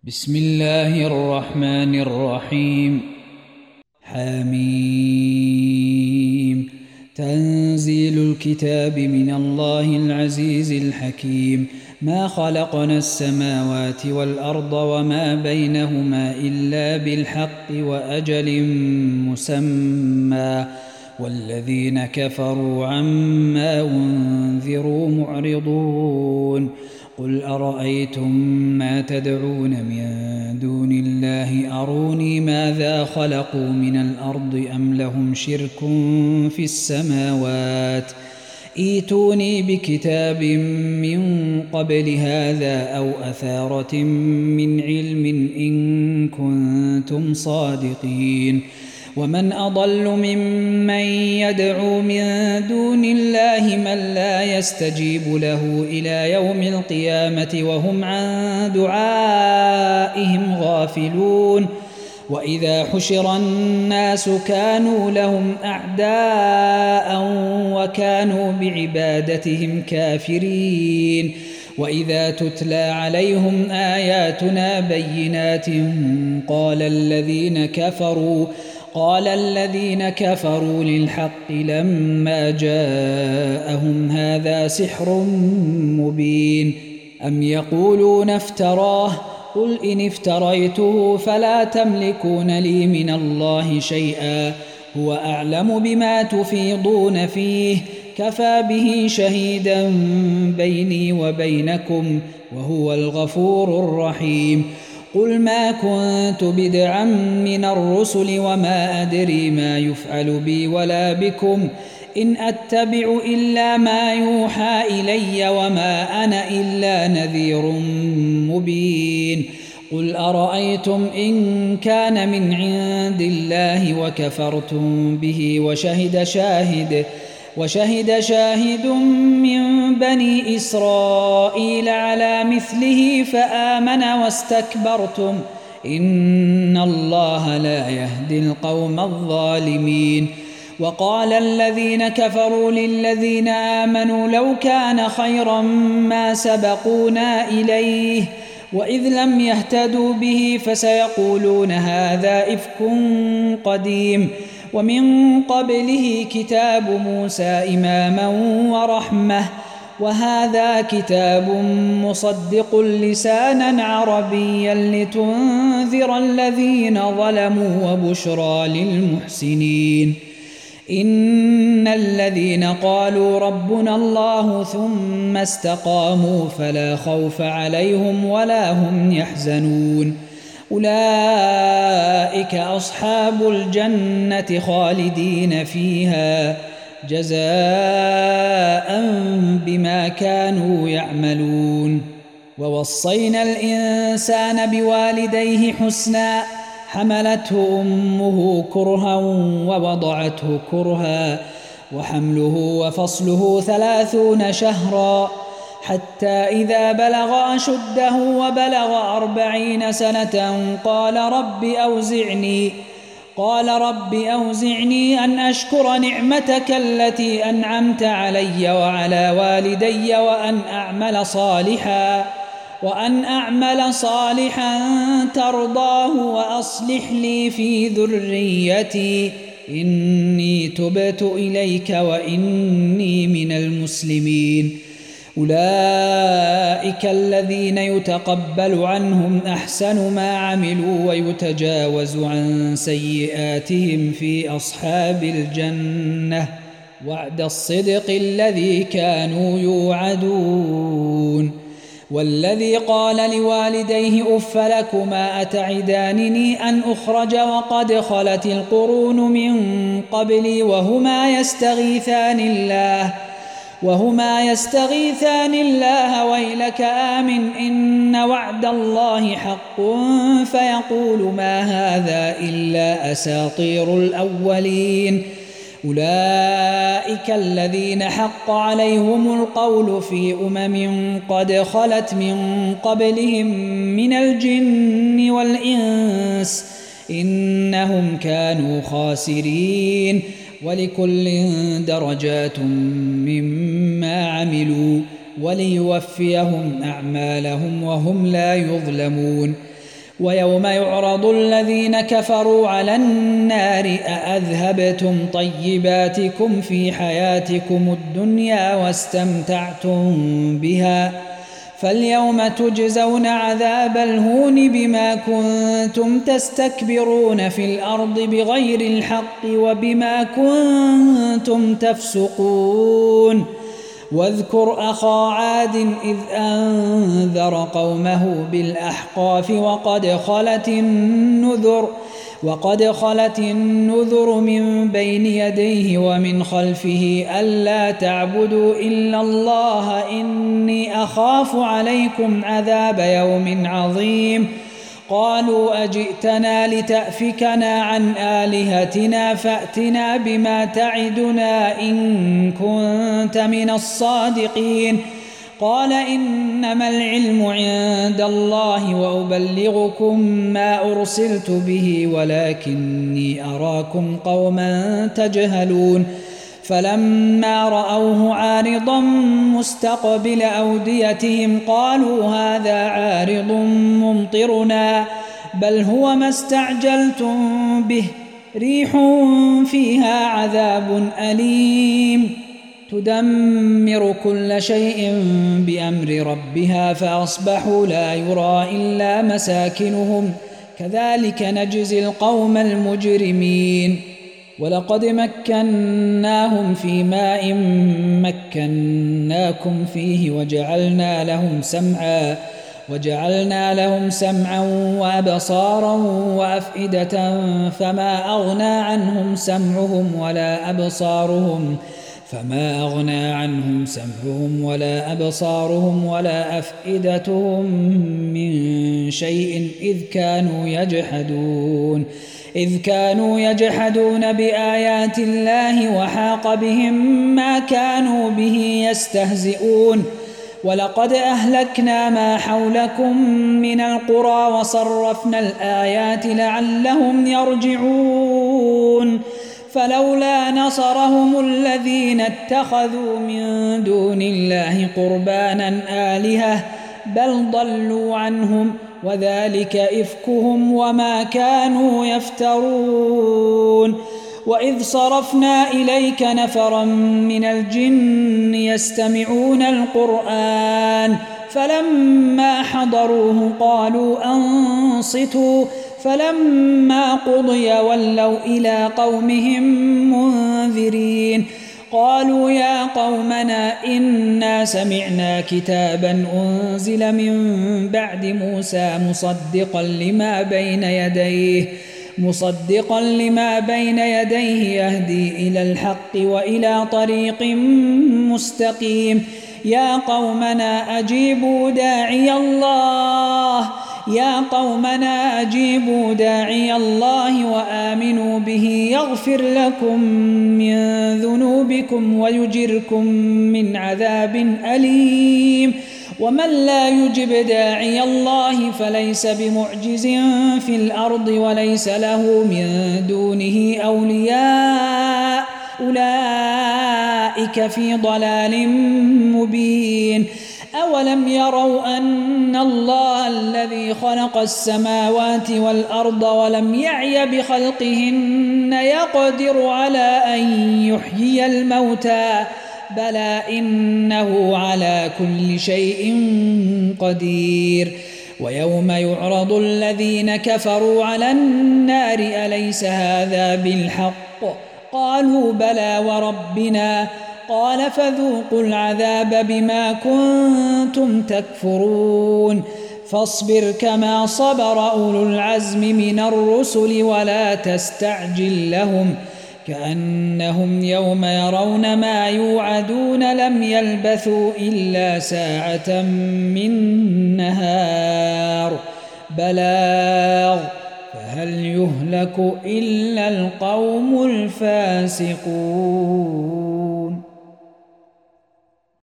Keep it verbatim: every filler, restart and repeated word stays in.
بسم الله الرحمن الرحيم. حميم. تنزيل الكتاب من الله العزيز الحكيم. ما خلقنا السماوات والأرض وما بينهما إلا بالحق وأجل مسمى والذين كفروا عما أنذروا معرضون. قل أرأيتم ما تدعون من دون الله أروني ماذا خلقوا من الأرض أم لهم شرك في السماوات ائتوني بكتاب من قبل هذا أو أثارة من علم إن كنتم صادقين. ومن أضل ممن يدعو من دون الله من لا يستجيب له إلى يوم القيامة وهم عن دعائهم غافلون. وإذا حشر الناس كانوا لهم أعداء وكانوا بعبادتهم كافرين. وإذا تتلى عليهم آياتنا بينات قال الذين كفروا قال الذين كفروا للحق لما جاءهم هذا سحر مبين. أم يقولون افتراه قل إن افتريته فلا تملكون لي من الله شيئا هو أعلم بما تفيضون فيه كفى به شهيدا بيني وبينكم وهو الغفور الرحيم. قل ما كنت بدعا من الرسل وما أدري ما يفعل بي ولا بكم إن أتبع إلا ما يوحى إلي وما أنا إلا نذير مبين. قل أرأيتم إن كان من عند الله وكفرتم به وشهد شاهد وشهد شاهد من بني إسرائيل على مثله فآمن واستكبرتم إن الله لا يهدي القوم الظالمين. وقال الذين كفروا للذين آمنوا لو كان خيرا ما سبقونا إليه وإذ لم يهتدوا به فسيقولون هذا إفك قديم. ومن قبله كتاب موسى إماما ورحمة وهذا كتاب مصدق لسانا عربيا لتنذر الذين ظلموا وبشرى للمحسنين. إن الذين قالوا ربنا الله ثم استقاموا فلا خوف عليهم ولا هم يحزنون أولئك أصحاب الجنة خالدين فيها جزاء بما كانوا يعملون. ووصينا الإنسان بوالديه حسنا حملته أمه كرها ووضعته كرها وحمله وفصله ثلاثون شهرا حتى إذا بلغ أشده وبلغ أربعين سنة قال رب أوزعني قال رب أوزعني أن أشكر نعمتك التي أنعمت علي وعلى والدي وأن أعمل صالحا وأن أعمل صالحا ترضاه وأصلح لي في ذريتي إني تبت إليك وإني من المسلمين. أولئك الذين يتقبل عنهم أحسن ما عملوا ويتجاوز عن سيئاتهم في أصحاب الجنة وعد الصدق الذي كانوا يوعدون. والذي قال لوالديه أف لكما أتعدانني أن أخرج وقد خلت القرون من قبلي وهما يستغيثان الله وهما يستغيثان الله ويلك آمن إن وعد الله حق فيقول ما هذا إلا أساطير الأولين. أولئك الذين حق عليهم القول في أمم قد خلت من قبلهم من الجن والإنس إنهم كانوا خاسرين. ولكل درجات مما عملوا وليوفيهم أعمالهم وهم لا يظلمون. ويوم يعرض الذين كفروا على النار أأذهبتم طيباتكم في حياتكم الدنيا واستمتعتم بها فاليوم تجزون عذاب الهون بما كنتم تستكبرون في الأرض بغير الحق وبما كنتم تفسقون واذكر أخا عاد إذ أنذر قومه بالأحقاف وقد خلت النذر وقد خلت النذر من بين يديه ومن خلفه ألا تعبدوا إلا الله إني أخاف عليكم عذاب يوم عظيم قالوا أجئتنا لتأفكنا عن آلهتنا فأتنا بما تعدنا إن كنت من الصادقين قال إنما العلم عند الله وأبلغكم ما أرسلت به ولكني أراكم قوما تجهلون فلما رأوه عارضا مستقبل أوديتهم قالوا هذا عارض ممطرنا بل هو ما استعجلتم به ريح فيها عذاب أليم تدمر كل شيء بأمر ربها فأصبحوا لا يرى إلا مساكنهم كذلك نجزي القوم المجرمين ولقد مكناهم في ماء مكناكم فيه وجعلنا لهم سمعا وجعلنا لهم سمعا وأبصارا وأفئدة فما أغنى عنهم سمعهم ولا أبصارهم فما أغنى عنهم سمعهم ولا أبصارهم ولا أفئدتهم من شيء إذ كانوا يجحدون إذ كانوا يجحدون بآيات الله وحاق بهم ما كانوا به يستهزئون ولقد أهلكنا ما حولكم من القرى وصرفنا الآيات لعلهم يرجعون فلولا نصرهم الذين اتخذوا من دون الله قربانا آلهة بل ضلوا عنهم وذلك إفكهم وما كانوا يفترون وإذ صرفنا إليك نفرا من الجن يستمعون القرآن فلما حضروه قالوا أنصتوا فلما قضي ولوا إلى قومهم منذرين قالوا يا قومنا إنا سمعنا كتابا أنزل من بعد موسى مصدقا لما بين يديه مصدقا لما بين يديه يهدي إلى الحق وإلى طريق مستقيم يا قومنا أجيبوا داعي الله يا قومنا أجيبوا داعي الله وآمنوا به يغفر لكم من ذنوبكم ويجركم من عذاب أليم ومن لا يجب داعي الله فليس بمعجز في الأرض وليس له من دونه أولياء أولئك في ضلال مبين أولم يروا أن الله الذي خلق السماوات والأرض ولم يعي بخلقهن يقدر على أن يحيي الموتى بلى إنه على كل شيء قدير ويوم يعرض الذين كفروا على النار أليس هذا بالحق قالوا بلى وربنا قال فذوقوا العذاب بما كنتم تكفرون فاصبر كما صبر أولو العزم من الرسل ولا تستعجل لهم كأنهم يوم يرون ما يوعدون لم يلبثوا إلا ساعة من نهار بلاغ فهل يهلك إلا القوم الفاسقون